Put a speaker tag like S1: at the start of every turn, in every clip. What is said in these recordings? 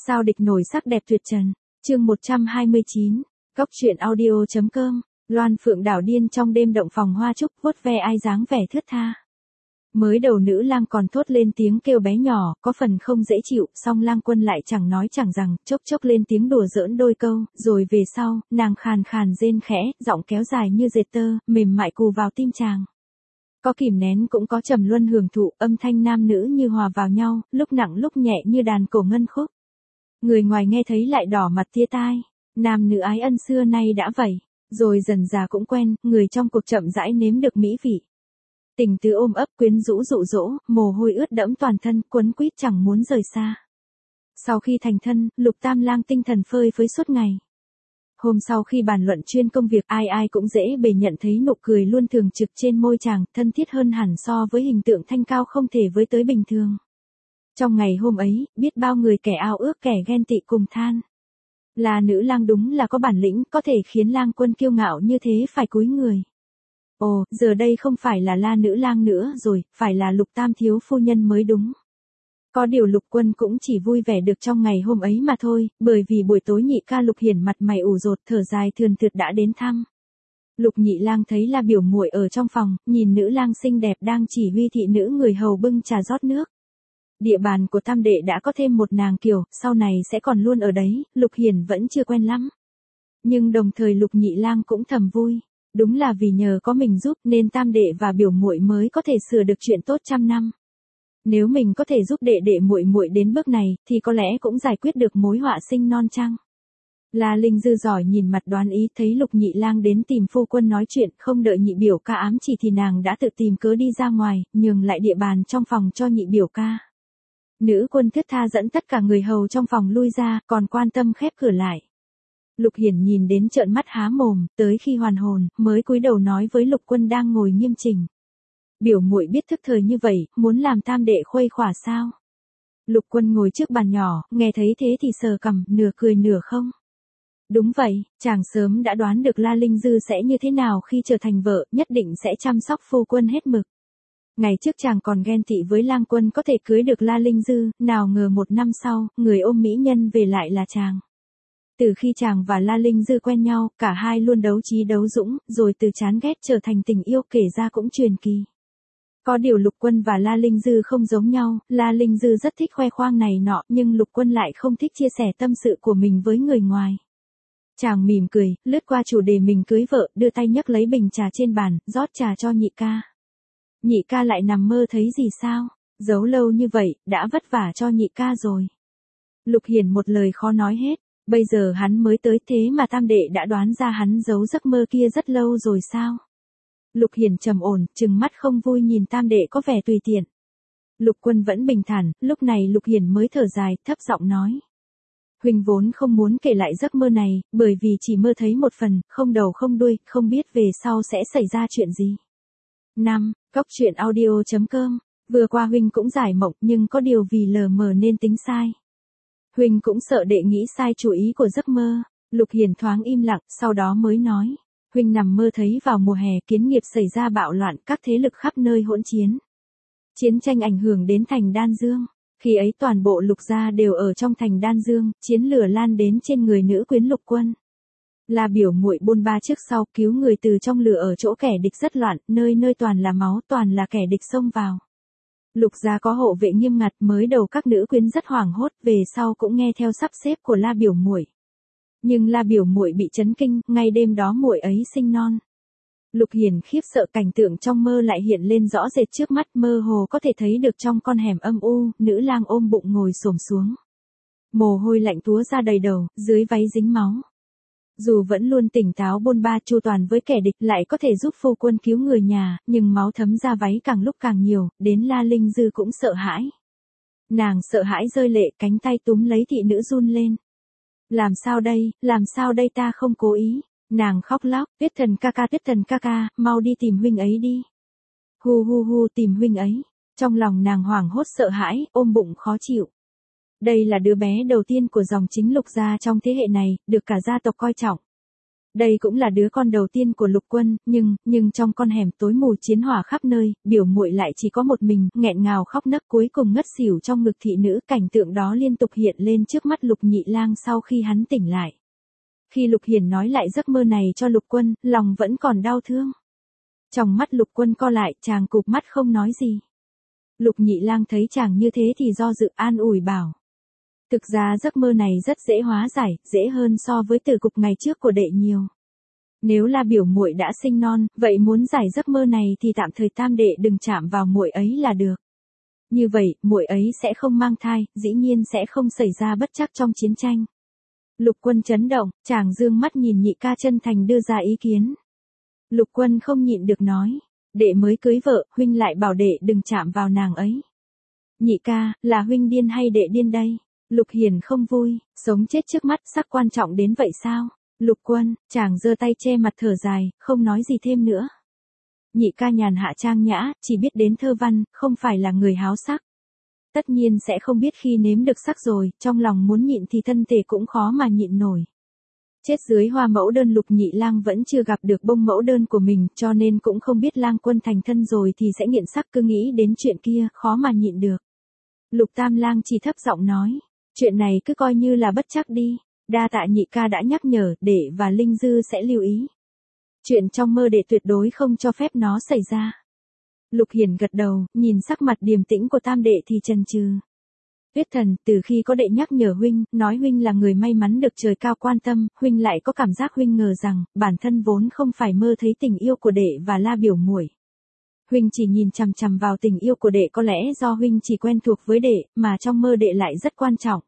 S1: Sao địch nổi sắc đẹp tuyệt trần. Chương 129. Cốc truyện audio.com. Loan Phượng đảo điên trong đêm động phòng hoa trúc, vuốt ve ai dáng vẻ thướt tha. Mới đầu nữ lang còn thốt lên tiếng kêu bé nhỏ, có phần không dễ chịu, song Lang Quân lại chẳng nói chẳng rằng, chốc chốc lên tiếng đùa giỡn đôi câu, rồi về sau, nàng khàn khàn rên khẽ, giọng kéo dài như dệt tơ, mềm mại cù vào tim chàng. Có kìm nén cũng có trầm luân hưởng thụ, âm thanh nam nữ như hòa vào nhau, lúc nặng lúc nhẹ như đàn cổ ngân khúc. Người ngoài nghe thấy lại đỏ mặt tia tai, nam nữ ái ân xưa nay đã vậy, rồi dần dà cũng quen, người trong cuộc chậm rãi nếm được mỹ vị. Tình tứ ôm ấp quyến rũ dụ dỗ, mồ hôi ướt đẫm toàn thân, quấn quýt chẳng muốn rời xa. Sau khi thành thân, Lục Tam Lang tinh thần phơi phới suốt ngày. Hôm sau khi bàn luận chuyên công việc, ai ai cũng dễ bề nhận thấy nụ cười luôn thường trực trên môi chàng, thân thiết hơn hẳn so với hình tượng thanh cao không thể với tới bình thường. Trong ngày hôm ấy, biết bao người kẻ ao ước kẻ ghen tị cùng than. Là nữ lang đúng là có bản lĩnh, có thể khiến Lang Quân kiêu ngạo như thế phải cúi người. Ồ, giờ đây không phải là La nữ lang nữa rồi, phải là Lục Tam thiếu phu nhân mới đúng. Có điều Lục Quân cũng chỉ vui vẻ được trong ngày hôm ấy mà thôi, bởi vì buổi tối nhị ca Lục Hiển mặt mày ủ rột thở dài thườn thượt đã đến thăm. Lục Nhị Lang thấy La biểu muội ở trong phòng, nhìn nữ lang xinh đẹp đang chỉ huy thị nữ người hầu bưng trà rót nước. Địa bàn của Tam đệ đã có thêm một nàng kiều, sau này sẽ còn luôn ở đấy, Lục Hiển vẫn chưa quen lắm. Nhưng đồng thời Lục Nhị Lang cũng thầm vui. Đúng là vì nhờ có mình giúp nên tam đệ và biểu muội mới có thể sửa được chuyện tốt trăm năm. Nếu mình có thể giúp đệ đệ muội muội đến bước này thì có lẽ cũng giải quyết được mối họa sinh non chăng. La Linh Dư giỏi nhìn mặt đoán ý, thấy Lục Nhị Lang đến tìm phu quân nói chuyện, không đợi nhị biểu ca ám chỉ thì nàng đã tự tìm cớ đi ra ngoài, nhường lại địa bàn trong phòng cho nhị biểu ca. Nữ quân thướt tha dẫn tất cả người hầu trong phòng lui ra, còn quan tâm khép cửa lại. Lục Hiển nhìn đến trợn mắt há mồm, tới khi hoàn hồn, mới cúi đầu nói với Lục Quân đang ngồi nghiêm chỉnh. Biểu muội biết thức thời như vậy, muốn làm tam đệ khuây khỏa sao? Lục Quân ngồi trước bàn nhỏ, nghe thấy thế thì sờ cằm, nửa cười nửa không. Đúng vậy, chàng sớm đã đoán được La Linh Dư sẽ như thế nào khi trở thành vợ, nhất định sẽ chăm sóc phu quân hết mực. Ngày trước chàng còn ghen tị với Lang Quân có thể cưới được La Linh Dư, nào ngờ một năm sau, người ôm mỹ nhân về lại là chàng. Từ khi chàng và La Linh Dư quen nhau, cả hai luôn đấu trí đấu dũng, rồi từ chán ghét trở thành tình yêu, kể ra cũng truyền kỳ. Có điều Lục Quân và La Linh Dư không giống nhau, La Linh Dư rất thích khoe khoang này nọ, nhưng Lục Quân lại không thích chia sẻ tâm sự của mình với người ngoài. Chàng mỉm cười, lướt qua chủ đề mình cưới vợ, đưa tay nhấc lấy bình trà trên bàn, rót trà cho nhị ca. Nhị ca lại nằm mơ thấy gì sao? Giấu lâu như vậy, đã vất vả cho nhị ca rồi. Lục Hiển một lời khó nói hết. Bây giờ hắn mới tới thế mà tam đệ đã đoán ra hắn giấu giấc mơ kia rất lâu rồi sao? Lục Hiển trầm ổn, trừng mắt không vui nhìn tam đệ có vẻ tùy tiện. Lục Quân vẫn bình thản, lúc này Lục Hiển mới thở dài, thấp giọng nói. Huynh vốn không muốn kể lại giấc mơ này, bởi vì chỉ mơ thấy một phần, không đầu không đuôi, không biết về sau sẽ xảy ra chuyện gì. 5. Cốc truyện audio.com. Vừa qua huynh cũng giải mộng nhưng có điều vì lờ mờ nên tính sai. Huynh cũng sợ đệ nghĩ sai chủ ý của giấc mơ. Lục Hiển thoáng im lặng, sau đó mới nói. Huynh nằm mơ thấy vào mùa hè kiến nghiệp xảy ra bạo loạn, các thế lực khắp nơi hỗn chiến. Chiến tranh ảnh hưởng đến thành Đan Dương. Khi ấy toàn bộ Lục gia đều ở trong thành Đan Dương, chiến lửa lan đến trên người nữ quyến Lục Quân. La biểu muội bôn ba trước sau, cứu người từ trong lửa ở chỗ kẻ địch rất loạn, nơi nơi toàn là máu, toàn là kẻ địch xông vào. Lục gia có hộ vệ nghiêm ngặt, mới đầu các nữ quyến rất hoảng hốt, về sau cũng nghe theo sắp xếp của La biểu muội. Nhưng La biểu muội bị chấn kinh, ngay đêm đó muội ấy sinh non. Lục Hiển khiếp sợ, cảnh tượng trong mơ lại hiện lên rõ rệt trước mắt, mơ hồ có thể thấy được trong con hẻm âm u, nữ lang ôm bụng ngồi xổm xuống. Mồ hôi lạnh túa ra đầy đầu, dưới váy dính máu. Dù vẫn luôn tỉnh táo bôn ba chu toàn với kẻ địch, lại có thể giúp phu quân cứu người nhà, nhưng máu thấm ra váy càng lúc càng nhiều, đến La Linh Dư cũng sợ hãi. Nàng sợ hãi rơi lệ, cánh tay túm lấy thị nữ run lên. Làm sao đây ta không cố ý. Nàng khóc lóc, Tuyết thần ca, mau đi tìm huynh ấy đi. Hu tìm huynh ấy. Trong lòng nàng hoảng hốt sợ hãi, ôm bụng khó chịu. Đây là đứa bé đầu tiên của dòng chính Lục gia trong thế hệ này, được cả gia tộc coi trọng. Đây cũng là đứa con đầu tiên của Lục Quân, nhưng trong con hẻm tối mù chiến hỏa khắp nơi, biểu muội lại chỉ có một mình, nghẹn ngào khóc nấc cuối cùng ngất xỉu trong ngực thị nữ. Cảnh tượng đó liên tục hiện lên trước mắt Lục Nhị Lang sau khi hắn tỉnh lại. Khi Lục Hiền nói lại giấc mơ này cho Lục Quân, lòng vẫn còn đau thương. Trong mắt Lục Quân co lại, chàng cụp mắt không nói gì. Lục Nhị Lang thấy chàng như thế thì do dự an ủi bảo. Thực ra giấc mơ này rất dễ hóa giải, dễ hơn so với từ cục ngày trước của đệ nhiều. Nếu là biểu muội đã sinh non, vậy muốn giải giấc mơ này thì tạm thời tam đệ đừng chạm vào muội ấy là được. Như vậy, muội ấy sẽ không mang thai, dĩ nhiên sẽ không xảy ra bất trắc trong chiến tranh. Lục Quân chấn động, chàng dương mắt nhìn nhị ca chân thành đưa ra ý kiến. Lục Quân không nhịn được nói, đệ mới cưới vợ, huynh lại bảo đệ đừng chạm vào nàng ấy. Nhị ca, là huynh điên hay đệ điên đây? Lục Hiền không vui, sống chết trước mắt sắc quan trọng đến vậy sao? Lục Quân, chàng giơ tay che mặt thở dài, không nói gì thêm nữa. Nhị ca nhàn hạ trang nhã, chỉ biết đến thơ văn, không phải là người háo sắc. Tất nhiên sẽ không biết khi nếm được sắc rồi, trong lòng muốn nhịn thì thân thể cũng khó mà nhịn nổi. Chết dưới hoa mẫu đơn Lục Nhị Lang vẫn chưa gặp được bông mẫu đơn của mình, cho nên cũng không biết Lang Quân thành thân rồi thì sẽ nghiện sắc, cứ nghĩ đến chuyện kia, khó mà nhịn được. Lục Tam Lang chỉ thấp giọng nói, chuyện này cứ coi như là bất trắc đi, đa tạ nhị ca đã nhắc nhở, đệ và Linh Dư sẽ lưu ý. Chuyện trong mơ đệ tuyệt đối không cho phép nó xảy ra. Lục Hiền gật đầu, nhìn sắc mặt điềm tĩnh của tam đệ thì chần chừ. Tuyết Thần, từ khi có đệ nhắc nhở huynh, nói huynh là người may mắn được trời cao quan tâm, huynh lại có cảm giác huynh ngờ rằng, bản thân vốn không phải mơ thấy tình yêu của đệ và La biểu muội. Huynh chỉ nhìn chằm chằm vào tình yêu của đệ, có lẽ do huynh chỉ quen thuộc với đệ, mà trong mơ đệ lại rất quan trọng.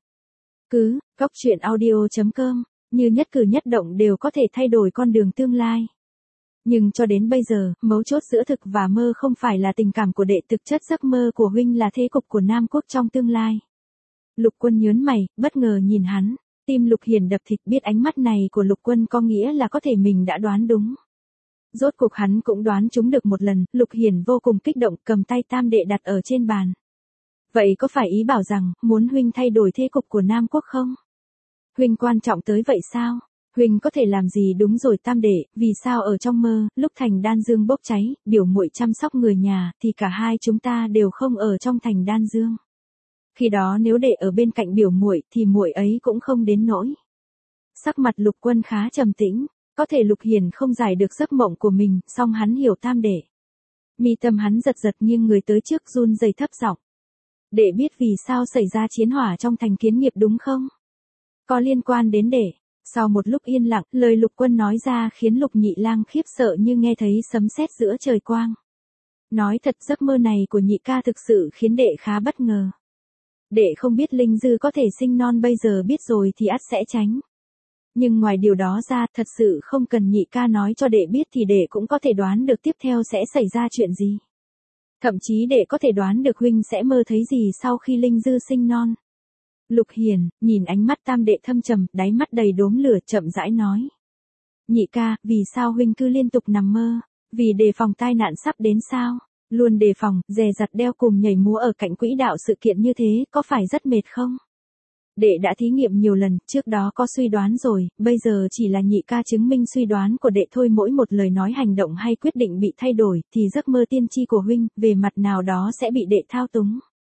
S1: Cóc truyện audio.com, như nhất cử nhất động đều có thể thay đổi con đường tương lai. Nhưng cho đến bây giờ, mấu chốt giữa thực và mơ không phải là tình cảm của đệ, thực chất giấc mơ của huynh là thế cục của Nam Quốc trong tương lai. Lục Quân nhớn mày, bất ngờ nhìn hắn, tim Lục Hiền đập thịt, biết ánh mắt này của Lục Quân có nghĩa là có thể mình đã đoán đúng. Rốt cuộc hắn cũng đoán trúng được một lần, Lục Hiền vô cùng kích động, cầm tay tam đệ đặt ở trên bàn. Vậy có phải ý bảo rằng, muốn huynh thay đổi thế cục của Nam Quốc không? Huynh quan trọng tới vậy sao? Huynh có thể làm gì? Đúng rồi tam đệ, vì sao ở trong mơ, lúc thành Đan Dương bốc cháy, biểu muội chăm sóc người nhà, thì cả hai chúng ta đều không ở trong thành Đan Dương. Khi đó nếu đệ ở bên cạnh biểu muội thì muội ấy cũng không đến nỗi. Sắc mặt Lục Quân khá trầm tĩnh, có thể Lục Hiền không giải được giấc mộng của mình, song hắn hiểu tam đệ. Mi tâm hắn giật giật nghiêng người tới trước run rẩy thấp giọng. Đệ biết vì sao xảy ra chiến hỏa trong thành Kiến Nghiệp đúng không? Có liên quan đến đệ. Sau một lúc yên lặng, lời Lục Quân nói ra khiến Lục Nhị Lang khiếp sợ như nghe thấy sấm sét giữa trời quang. Nói thật, giấc mơ này của nhị ca thực sự khiến đệ khá bất ngờ. Đệ không biết Linh Dư có thể sinh non, bây giờ biết rồi thì ắt sẽ tránh. Nhưng ngoài điều đó ra, thật sự không cần nhị ca nói cho đệ biết thì đệ cũng có thể đoán được tiếp theo sẽ xảy ra chuyện gì. Thậm chí đệ có thể đoán được huynh sẽ mơ thấy gì sau khi Linh Dư sinh non. Lục Hiền, nhìn ánh mắt tam đệ thâm trầm, đáy mắt đầy đốm lửa, chậm rãi nói. Nhị ca, vì sao huynh cứ liên tục nằm mơ? Vì đề phòng tai nạn sắp đến sao? Luôn đề phòng, dè dặt đeo cùm nhảy múa ở cạnh quỹ đạo sự kiện như thế, có phải rất mệt không? Đệ đã thí nghiệm nhiều lần, trước đó có suy đoán rồi, bây giờ chỉ là nhị ca chứng minh suy đoán của đệ thôi. Mỗi một lời nói, hành động hay quyết định bị thay đổi, thì giấc mơ tiên tri của huynh, về mặt nào đó sẽ bị đệ thao túng.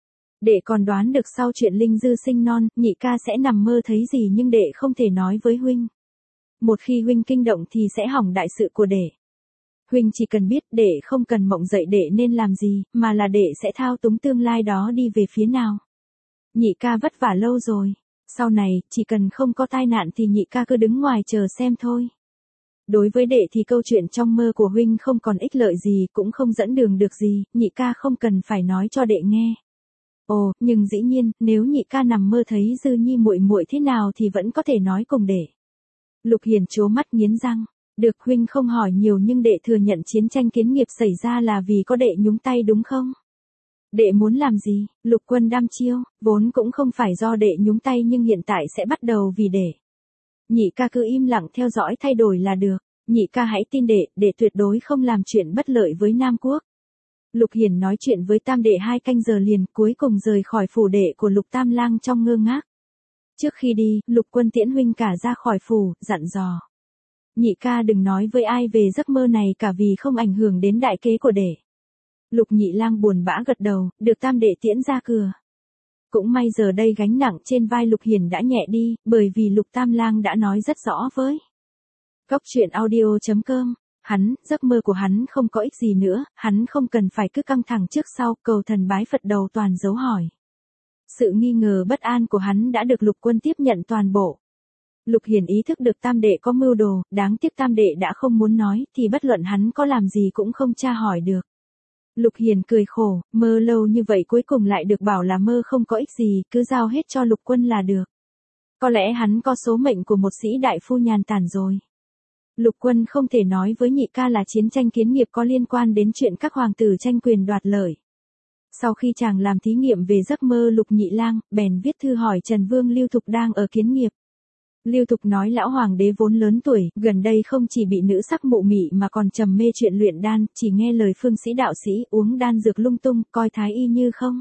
S1: Đệ còn đoán được sau chuyện Linh Dư sinh non, nhị ca sẽ nằm mơ thấy gì, nhưng đệ không thể nói với huynh. Một khi huynh kinh động thì sẽ hỏng đại sự của đệ. Huynh chỉ cần biết đệ không cần mộng dậy đệ nên làm gì, mà là đệ sẽ thao túng tương lai đó đi về phía nào. Nhị ca vất vả lâu rồi, sau này, chỉ cần không có tai nạn thì nhị ca cứ đứng ngoài chờ xem thôi. Đối với đệ thì câu chuyện trong mơ của huynh không còn ích lợi gì, cũng không dẫn đường được gì, nhị ca không cần phải nói cho đệ nghe. Ồ, nhưng dĩ nhiên, nếu nhị ca nằm mơ thấy Dư Nhi muội muội thế nào thì vẫn có thể nói cùng đệ. Lục Hiền trố mắt nghiến răng, được, huynh không hỏi nhiều, nhưng đệ thừa nhận chiến tranh Kiến Nghiệp xảy ra là vì có đệ nhúng tay đúng không? Đệ muốn làm gì? Lục Quân đăm chiêu, vốn cũng không phải do đệ nhúng tay nhưng hiện tại sẽ bắt đầu vì đệ. Nhị ca cứ im lặng theo dõi thay đổi là được, nhị ca hãy tin đệ tuyệt đối không làm chuyện bất lợi với Nam Quốc. Lục Hiền nói chuyện với tam đệ 2 canh giờ liền, cuối cùng rời khỏi phủ đệ của Lục Tam Lang trong ngơ ngác. Trước khi đi, Lục Quân tiễn huynh cả ra khỏi phủ, dặn dò. nhị ca đừng nói với ai về giấc mơ này cả vì không ảnh hưởng đến đại kế của đệ. Lục Nhị Lang buồn bã gật đầu, được tam đệ tiễn ra cửa. Cũng may giờ đây gánh nặng trên vai Lục Hiền đã nhẹ đi, bởi vì Lục Tam Lang đã nói rất rõ với Cóc truyện audio.com. Giấc mơ của hắn không có ích gì nữa, hắn không cần phải cứ căng thẳng trước sau, cầu thần bái Phật đầu toàn dấu hỏi. Sự nghi ngờ bất an của hắn đã được Lục Quân tiếp nhận toàn bộ. Lục Hiền ý thức được tam đệ có mưu đồ, đáng tiếc tam đệ đã không muốn nói, thì bất luận hắn có làm gì cũng không tra hỏi được. Lục Hiền cười khổ, mơ lâu như vậy cuối cùng lại được bảo là mơ không có ích gì, cứ giao hết cho Lục Quân là được. Có lẽ hắn có số mệnh của một sĩ đại phu nhàn tản rồi. Lục Quân không thể nói với nhị ca là chiến tranh kiến nghiệp có liên quan đến chuyện các hoàng tử tranh quyền đoạt lợi. Sau khi chàng làm thí nghiệm về giấc mơ Lục Nhị Lang, bèn viết thư hỏi Trần Vương Lưu Thục đang ở kiến nghiệp. Lưu Thục nói lão hoàng đế vốn lớn tuổi, gần đây không chỉ bị nữ sắc mụ mị mà còn trầm mê chuyện luyện đan, chỉ nghe lời phương sĩ đạo sĩ, uống đan dược lung tung, coi thái y như không.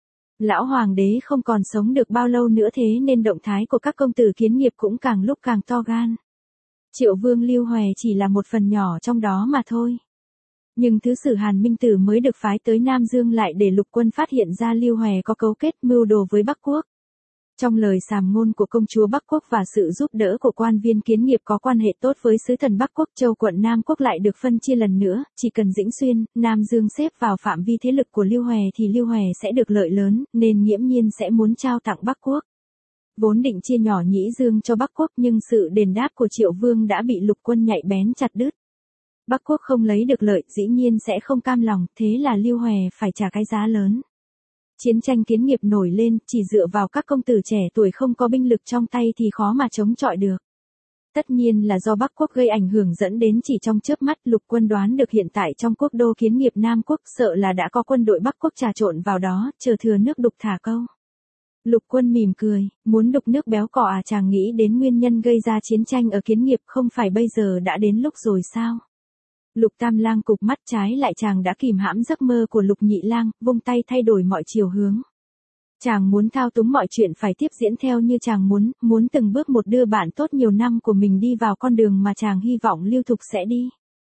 S1: Lão hoàng đế không còn sống được bao lâu nữa thế nên động thái của các công tử kiến nghiệp cũng càng lúc càng to gan. Triệu Vương Lưu Hòe chỉ là một phần nhỏ trong đó mà thôi. Nhưng thứ sử Hàn Minh Tử mới được phái tới Nam Dương lại để Lục Quân phát hiện ra Lưu Hòe có cấu kết mưu đồ với Bắc Quốc. Trong lời sàm ngôn của công chúa Bắc Quốc và sự giúp đỡ của quan viên kiến nghiệp có quan hệ tốt với sứ thần Bắc Quốc, châu quận Nam Quốc lại được phân chia lần nữa, chỉ cần Dĩnh Xuyên, Nam Dương xếp vào phạm vi thế lực của Lưu Hòe thì Lưu Hòe sẽ được lợi lớn, nên nghiễm nhiên sẽ muốn trao tặng Bắc Quốc. Vốn định chia nhỏ Nhĩ Dương cho Bắc Quốc nhưng sự đền đáp của Triệu Vương đã bị Lục Quân nhạy bén chặt đứt. Bắc Quốc không lấy được lợi dĩ nhiên sẽ không cam lòng, thế là Lưu Hòe phải trả cái giá lớn. Chiến tranh kiến nghiệp nổi lên, chỉ dựa vào các công tử trẻ tuổi không có binh lực trong tay thì khó mà chống chọi được. Tất nhiên là do Bắc Quốc gây ảnh hưởng dẫn đến chỉ trong chớp mắt Lục Quân đoán được hiện tại trong quốc đô kiến nghiệp Nam Quốc sợ là đã có quân đội Bắc Quốc trà trộn vào đó, chờ thừa nước đục thả câu. Lục Quân mỉm cười, muốn đục nước béo cỏ à, chàng nghĩ đến nguyên nhân gây ra chiến tranh ở kiến nghiệp không phải bây giờ đã đến lúc rồi sao? Lục Tam Lang cụp mắt, trái lại chàng đã kìm hãm giấc mơ của Lục Nhị Lang, vung tay thay đổi mọi chiều hướng. Chàng muốn thao túng mọi chuyện phải tiếp diễn theo như chàng muốn từng bước một đưa bạn tốt nhiều năm của mình đi vào con đường mà chàng hy vọng Lưu Thục sẽ đi.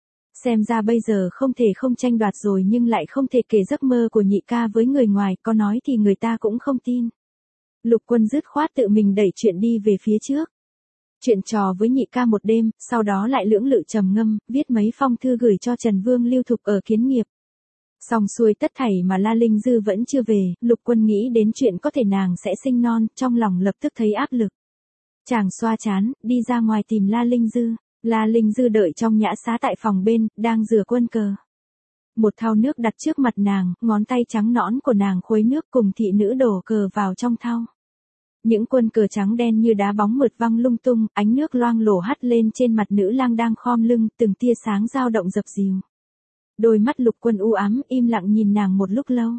S1: Xem ra bây giờ không thể không tranh đoạt rồi nhưng lại không thể kể giấc mơ của nhị ca với người ngoài, có nói thì người ta cũng không tin. Lục Quân dứt khoát tự mình đẩy chuyện đi về phía trước. Chuyện trò với nhị ca một đêm, sau đó lại lưỡng lự trầm ngâm, viết mấy phong thư gửi cho Trần Vương Lưu Thục ở kiến nghiệp. Xong xuôi tất thảy mà La Linh Dư vẫn chưa về, Lục Quân nghĩ đến chuyện có thể nàng sẽ sinh non, trong lòng lập tức thấy áp lực. Chàng xoa trán, đi ra ngoài tìm La Linh Dư. La Linh Dư đợi trong nhã xá tại phòng bên, đang rửa quân cờ. Một thau nước đặt trước mặt nàng, ngón tay trắng nõn của nàng khuấy nước cùng thị nữ đổ cờ vào trong thau. Những quân cờ trắng đen như đá bóng mượt văng lung tung, ánh nước loang lổ hắt lên trên mặt nữ lang đang khom lưng, từng tia sáng dao động dập dìu. Đôi mắt Lục Quân u ám, im lặng nhìn nàng một lúc lâu.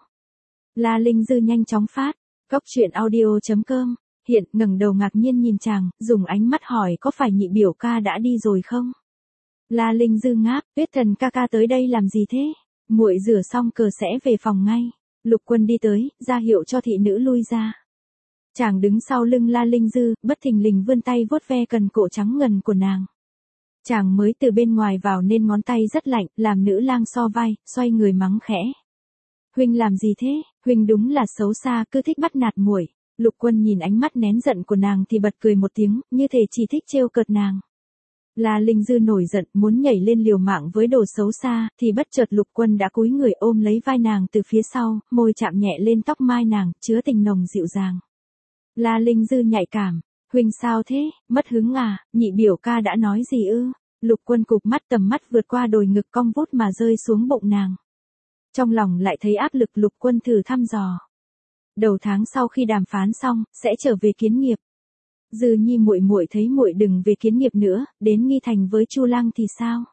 S1: La Linh Dư nhanh chóng phát, Cóc truyện audio.com, hiện ngẩng đầu ngạc nhiên nhìn chàng, dùng ánh mắt hỏi có phải nhị biểu ca đã đi rồi không? La Linh Dư ngáp, Tuyết Thần ca ca tới đây làm gì thế? Muội rửa xong cờ sẽ về phòng ngay. Lục Quân đi tới, ra hiệu cho thị nữ lui ra. Chàng đứng sau lưng La Linh Dư, bất thình lình vươn tay vuốt ve cần cổ trắng ngần của nàng. Chàng mới từ bên ngoài vào nên ngón tay rất lạnh, làm nữ lang so vai, xoay người mắng khẽ. Huynh làm gì thế? Huynh đúng là xấu xa, cứ thích bắt nạt muội. Lục Quân nhìn ánh mắt nén giận của nàng thì bật cười một tiếng, như thể chỉ thích trêu cợt nàng. La Linh Dư nổi giận, muốn nhảy lên liều mạng với đồ xấu xa, thì bất chợt Lục Quân đã cúi người ôm lấy vai nàng từ phía sau, môi chạm nhẹ lên tóc mai nàng, chứa tình nồng dịu dàng. La Linh Dư nhạy cảm, huynh sao thế, mất hứng à, nhị biểu ca đã nói gì ư? Lục Quân cụp mắt, tầm mắt vượt qua đồi ngực cong vút mà rơi xuống bụng nàng. Trong lòng lại thấy áp lực, Lục Quân thử thăm dò. Đầu tháng sau khi đàm phán xong, sẽ trở về kiến nghiệp. Dư Nhi muội muội thấy muội đừng về kiến nghiệp nữa, đến Nghi Thành với Chu Lăng thì sao?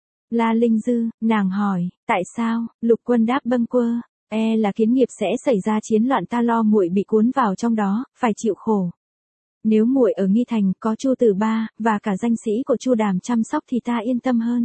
S1: La Linh Dư, nàng hỏi, tại sao? Lục Quân đáp bâng quơ, là kiến nghiệp sẽ xảy ra chiến loạn, ta lo muội bị cuốn vào trong đó, phải chịu khổ. Nếu muội ở Nghi Thành có Chu Tử Ba và cả danh sĩ của Chu Đàm chăm sóc thì ta yên tâm hơn.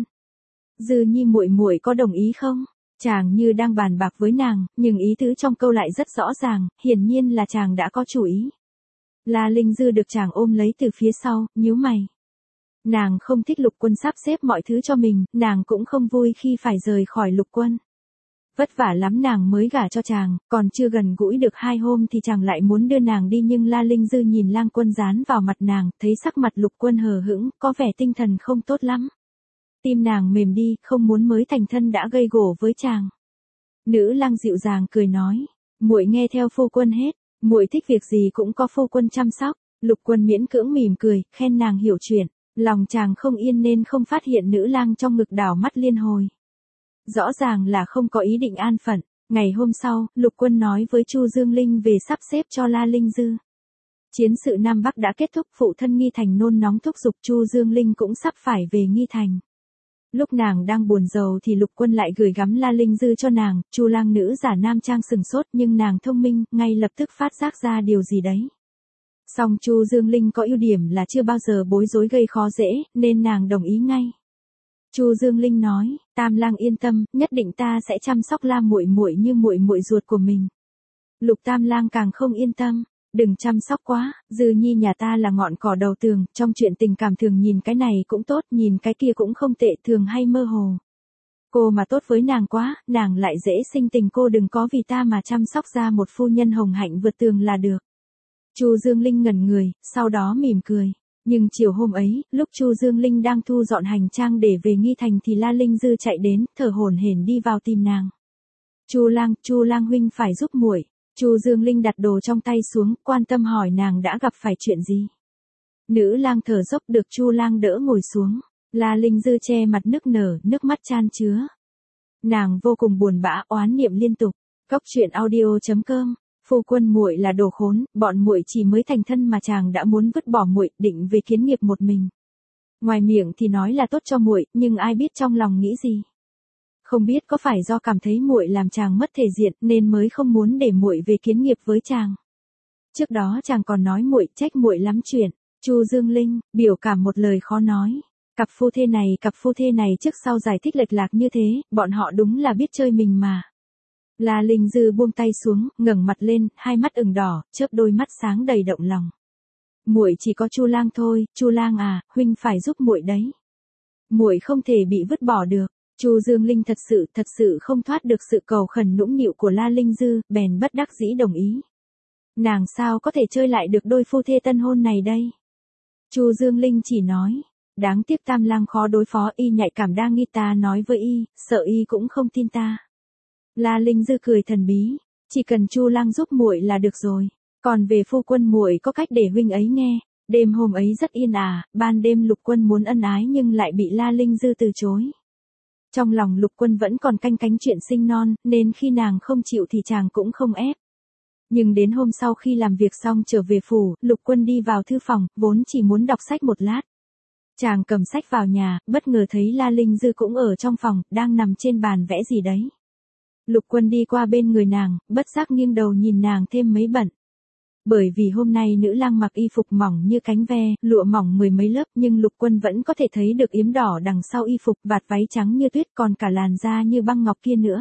S1: Dư Nhi muội muội có đồng ý không? Chàng như đang bàn bạc với nàng, nhưng ý tứ trong câu lại rất rõ ràng, hiển nhiên là chàng đã có chủ ý. La Linh Dư được chàng ôm lấy từ phía sau, nhíu mày. Nàng không thích Lục Quân sắp xếp mọi thứ cho mình, nàng cũng không vui khi phải rời khỏi Lục Quân. Vất vả lắm nàng mới gả cho chàng, còn chưa gần gũi được 2 hôm thì chàng lại muốn đưa nàng đi, nhưng La Linh Dư nhìn Lang Quân dán vào mặt nàng, thấy sắc mặt Lục Quân hờ hững, có vẻ tinh thần không tốt lắm. Tim nàng mềm đi, không muốn mới thành thân đã gây gổ với chàng. Nữ lang dịu dàng cười nói, muội nghe theo phu quân hết, muội thích việc gì cũng có phu quân chăm sóc. Lục Quân miễn cưỡng mỉm cười, khen nàng hiểu chuyện, lòng chàng không yên nên không phát hiện nữ lang trong ngực đảo mắt liên hồi. Rõ ràng là không có ý định an phận. Ngày hôm sau, Lục Quân nói với Chu Dương Linh về sắp xếp cho La Linh Dư. Chiến sự Nam Bắc đã kết thúc, phụ thân Nghi Thành nôn nóng thúc giục Chu Dương Linh cũng sắp phải về Nghi Thành. Lúc nàng đang buồn rầu thì Lục Quân lại gửi gắm La Linh Dư cho nàng. Chu lang nữ giả nam trang sừng sốt, nhưng nàng thông minh, ngay lập tức phát giác ra điều gì đấy. Song Chu Dương Linh có ưu điểm là chưa bao giờ bối rối gây khó dễ, nên nàng đồng ý ngay. Chu Dương Linh nói, Tam lang yên tâm, nhất định ta sẽ chăm sóc La muội muội như muội muội ruột của mình. Lục Tam lang càng không yên tâm, đừng chăm sóc quá, Dư Nhi nhà ta là ngọn cỏ đầu tường, trong chuyện tình cảm thường nhìn cái này cũng tốt, nhìn cái kia cũng không tệ, thường hay mơ hồ. Cô mà tốt với nàng quá, nàng lại dễ sinh tình, cô đừng có vì ta mà chăm sóc ra một phu nhân hồng hạnh vượt tường là được. Chu Dương Linh ngẩn người, sau đó mỉm cười. Nhưng chiều hôm ấy, lúc Chu Dương Linh đang thu dọn hành trang để về Nghi Thành thì La Linh Dư chạy đến, thở hổn hển đi vào tìm nàng. Chu lang huynh phải giúp muội. Chu Dương Linh đặt đồ trong tay xuống, quan tâm hỏi nàng đã gặp phải chuyện gì. Nữ lang thở dốc, được Chu lang đỡ ngồi xuống. La Linh Dư che mặt nức nở, nước mắt chan chứa. Nàng vô cùng buồn bã, oán niệm liên tục. Cóc truyện audio.com. Phu quân muội là đồ khốn, bọn muội chỉ mới thành thân mà chàng đã muốn vứt bỏ muội, định về kiến nghiệp một mình. Ngoài miệng thì nói là tốt cho muội, nhưng ai biết trong lòng nghĩ gì. Không biết có phải do cảm thấy muội làm chàng mất thể diện nên mới không muốn để muội về kiến nghiệp với chàng. Trước đó chàng còn nói muội trách muội lắm chuyện. Chu Dương Linh biểu cảm một lời khó nói. Cặp phu thê này trước sau giải thích lệch lạc như thế, bọn họ đúng là biết chơi mình mà. La Linh Dư buông tay xuống, ngẩng mặt lên, hai mắt ửng đỏ, chớp đôi mắt sáng đầy động lòng. Muội chỉ có Chu lang thôi, Chu lang à, huynh phải giúp muội đấy. Muội không thể bị vứt bỏ được. Chu Dương Linh thật sự không thoát được sự cầu khẩn nũng nịu của La Linh Dư, bèn bất đắc dĩ đồng ý. Nàng sao có thể chơi lại được đôi phu thê tân hôn này đây? Chu Dương Linh chỉ nói, đáng tiếc Tam lang khó đối phó, y nhạy cảm, đa nghi, ta nói với y, sợ y cũng không tin ta. La Linh Dư cười thần bí, chỉ cần Chu lang giúp muội là được rồi, còn về phu quân muội có cách để huynh ấy nghe. Đêm hôm ấy rất yên ả, ban đêm Lục Quân muốn ân ái nhưng lại bị La Linh Dư từ chối. Trong lòng Lục Quân vẫn còn canh cánh chuyện sinh non, nên khi nàng không chịu thì chàng cũng không ép. Nhưng đến hôm sau khi làm việc xong trở về phủ, Lục Quân đi vào thư phòng, vốn chỉ muốn đọc sách một lát. Chàng cầm sách vào nhà, bất ngờ thấy La Linh Dư cũng ở trong phòng, đang nằm trên bàn vẽ gì đấy. Lục Quân đi qua bên người nàng, bất giác nghiêng đầu nhìn nàng thêm mấy bận. Bởi vì hôm nay nữ lang mặc y phục mỏng như cánh ve, lụa mỏng mười mấy lớp, nhưng Lục Quân vẫn có thể thấy được yếm đỏ đằng sau y phục, vạt váy trắng như tuyết, còn cả làn da như băng ngọc kia nữa.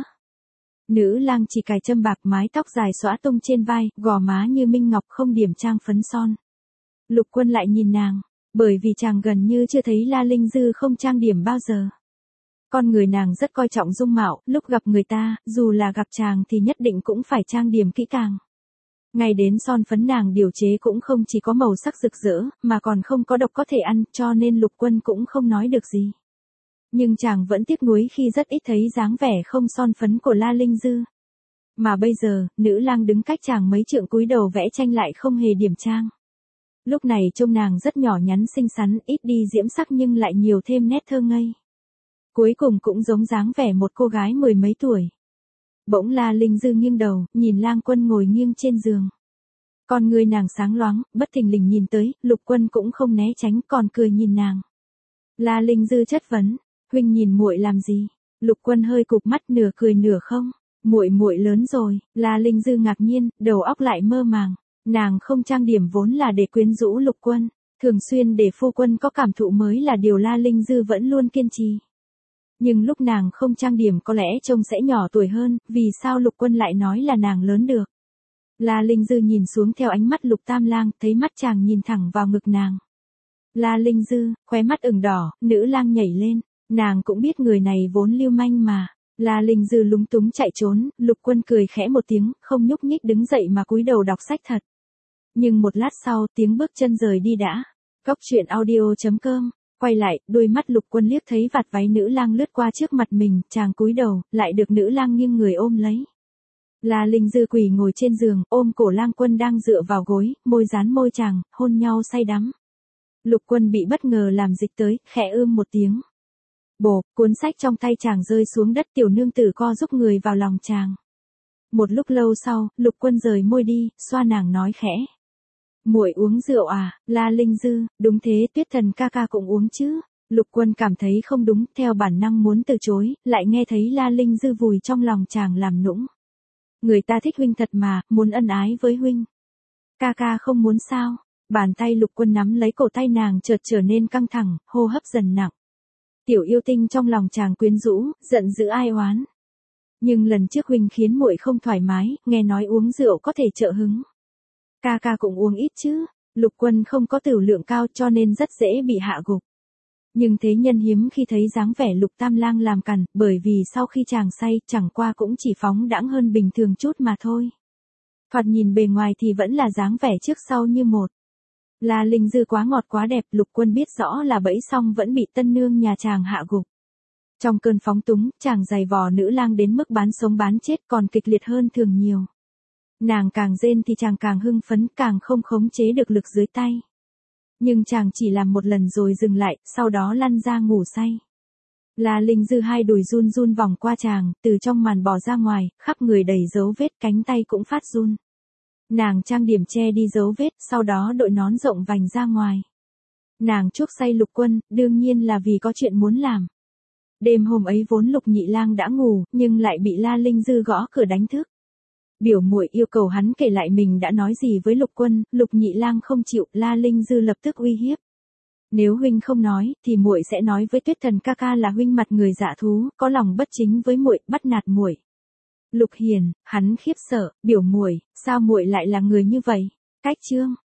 S1: Nữ lang chỉ cài châm bạc, mái tóc dài xõa tung trên vai, gò má như minh ngọc, không điểm trang phấn son. Lục Quân lại nhìn nàng, bởi vì chàng gần như chưa thấy La Linh Dư không trang điểm bao giờ. Con người nàng rất coi trọng dung mạo, lúc gặp người ta, dù là gặp chàng thì nhất định cũng phải trang điểm kỹ càng. Ngay đến son phấn nàng điều chế cũng không chỉ có màu sắc rực rỡ, mà còn không có độc có thể ăn, cho nên Lục Quân cũng không nói được gì. Nhưng chàng vẫn tiếc nuối khi rất ít thấy dáng vẻ không son phấn của La Linh Dư. Mà bây giờ, nữ lang đứng cách chàng mấy trượng cúi đầu vẽ tranh lại không hề điểm trang. Lúc này trông nàng rất nhỏ nhắn xinh xắn, ít đi diễm sắc nhưng lại nhiều thêm nét thơ ngây. Cuối cùng cũng giống dáng vẻ một cô gái mười mấy tuổi. Bỗng La Linh Dư nghiêng đầu, nhìn Lang Quân ngồi nghiêng trên giường. Con người nàng sáng loáng, bất thình lình nhìn tới, Lục Quân cũng không né tránh, còn cười nhìn nàng. La Linh Dư chất vấn, huynh nhìn muội làm gì? Lục Quân hơi cụp mắt, nửa cười nửa không. Muội lớn rồi. La Linh Dư ngạc nhiên, đầu óc lại mơ màng. Nàng không trang điểm vốn là để quyến rũ Lục Quân, thường xuyên để phu quân có cảm thụ mới là điều La Linh Dư vẫn luôn kiên trì. Nhưng lúc nàng không trang điểm có lẽ trông sẽ nhỏ tuổi hơn, vì sao Lục Quân lại nói là nàng lớn được? La Linh Dư nhìn xuống theo ánh mắt Lục Tam Lang, thấy mắt chàng nhìn thẳng vào ngực nàng. La Linh Dư, khóe mắt ửng đỏ, nữ lang nhảy lên, nàng cũng biết người này vốn lưu manh mà. La Linh Dư lúng túng chạy trốn, Lục Quân cười khẽ một tiếng, không nhúc nhích đứng dậy mà cúi đầu đọc sách thật. Nhưng một lát sau, tiếng bước chân rời đi đã. Cốc truyện audio.com, quay lại, đôi mắt Lục Quân liếc thấy vạt váy nữ lang lướt qua trước mặt mình, chàng cúi đầu, lại được nữ lang nghiêng người ôm lấy. La Linh Dư quỳ ngồi trên giường, ôm cổ Lang Quân đang dựa vào gối, môi dán môi chàng, hôn nhau say đắm. Lục Quân bị bất ngờ làm dịch tới, khẽ một tiếng. Bộp, cuốn sách trong tay chàng rơi xuống đất, tiểu nương tử co giúp người vào lòng chàng. Một lúc lâu sau, Lục Quân rời môi đi, xoa nàng nói khẽ. Muội uống rượu à? La Linh Dư, đúng thế, Tuyết Thần ca ca cũng uống chứ. Lục Quân cảm thấy không đúng, theo bản năng muốn từ chối, lại nghe thấy La Linh Dư vùi trong lòng chàng làm nũng. Người ta thích huynh thật mà, muốn ân ái với huynh. Ca ca không muốn sao? Bàn tay Lục Quân nắm lấy cổ tay nàng chợt trở nên căng thẳng, hô hấp dần nặng. Tiểu yêu tinh trong lòng chàng quyến rũ, giận dữ ai oán. Nhưng lần trước huynh khiến muội không thoải mái, nghe nói uống rượu có thể trợ hứng. Ca ca cũng uống ít chứ. Lục Quân không có tửu lượng cao cho nên rất dễ bị hạ gục. Nhưng thế nhân hiếm khi thấy dáng vẻ Lục Tam Lang làm cằn, bởi vì sau khi chàng say, chẳng qua cũng chỉ phóng đãng hơn bình thường chút mà thôi. Thoạt nhìn bề ngoài thì vẫn là dáng vẻ trước sau như một. La Linh Dư quá ngọt quá đẹp, Lục Quân biết rõ là bẫy xong vẫn bị tân nương nhà chàng hạ gục. Trong cơn phóng túng, chàng giày vò nữ lang đến mức bán sống bán chết, còn kịch liệt hơn thường nhiều. Nàng càng rên thì chàng càng hưng phấn, càng không khống chế được lực dưới tay. Nhưng chàng chỉ làm một lần rồi dừng lại, sau đó lăn ra ngủ say. La Linh Dư hai đùi run run vòng qua chàng, từ trong màn bò ra ngoài, khắp người đầy dấu vết, cánh tay cũng phát run. Nàng trang điểm che đi dấu vết, sau đó đội nón rộng vành ra ngoài. Nàng chuốc say Lục Quân, đương nhiên là vì có chuyện muốn làm. Đêm hôm ấy vốn Lục Nhị Lang đã ngủ, nhưng lại bị La Linh Dư gõ cửa đánh thức. Biểu muội yêu cầu hắn kể lại mình đã nói gì với Lục Quân, Lục Nhị Lang không chịu, La Linh Dư lập tức uy hiếp. Nếu huynh không nói, thì muội sẽ nói với Tuyết Thần ca ca là huynh mặt người dạ thú, có lòng bất chính với muội, bắt nạt muội. Lục Hiền, hắn khiếp sợ, biểu muội, sao muội lại là người như vậy? Cách chương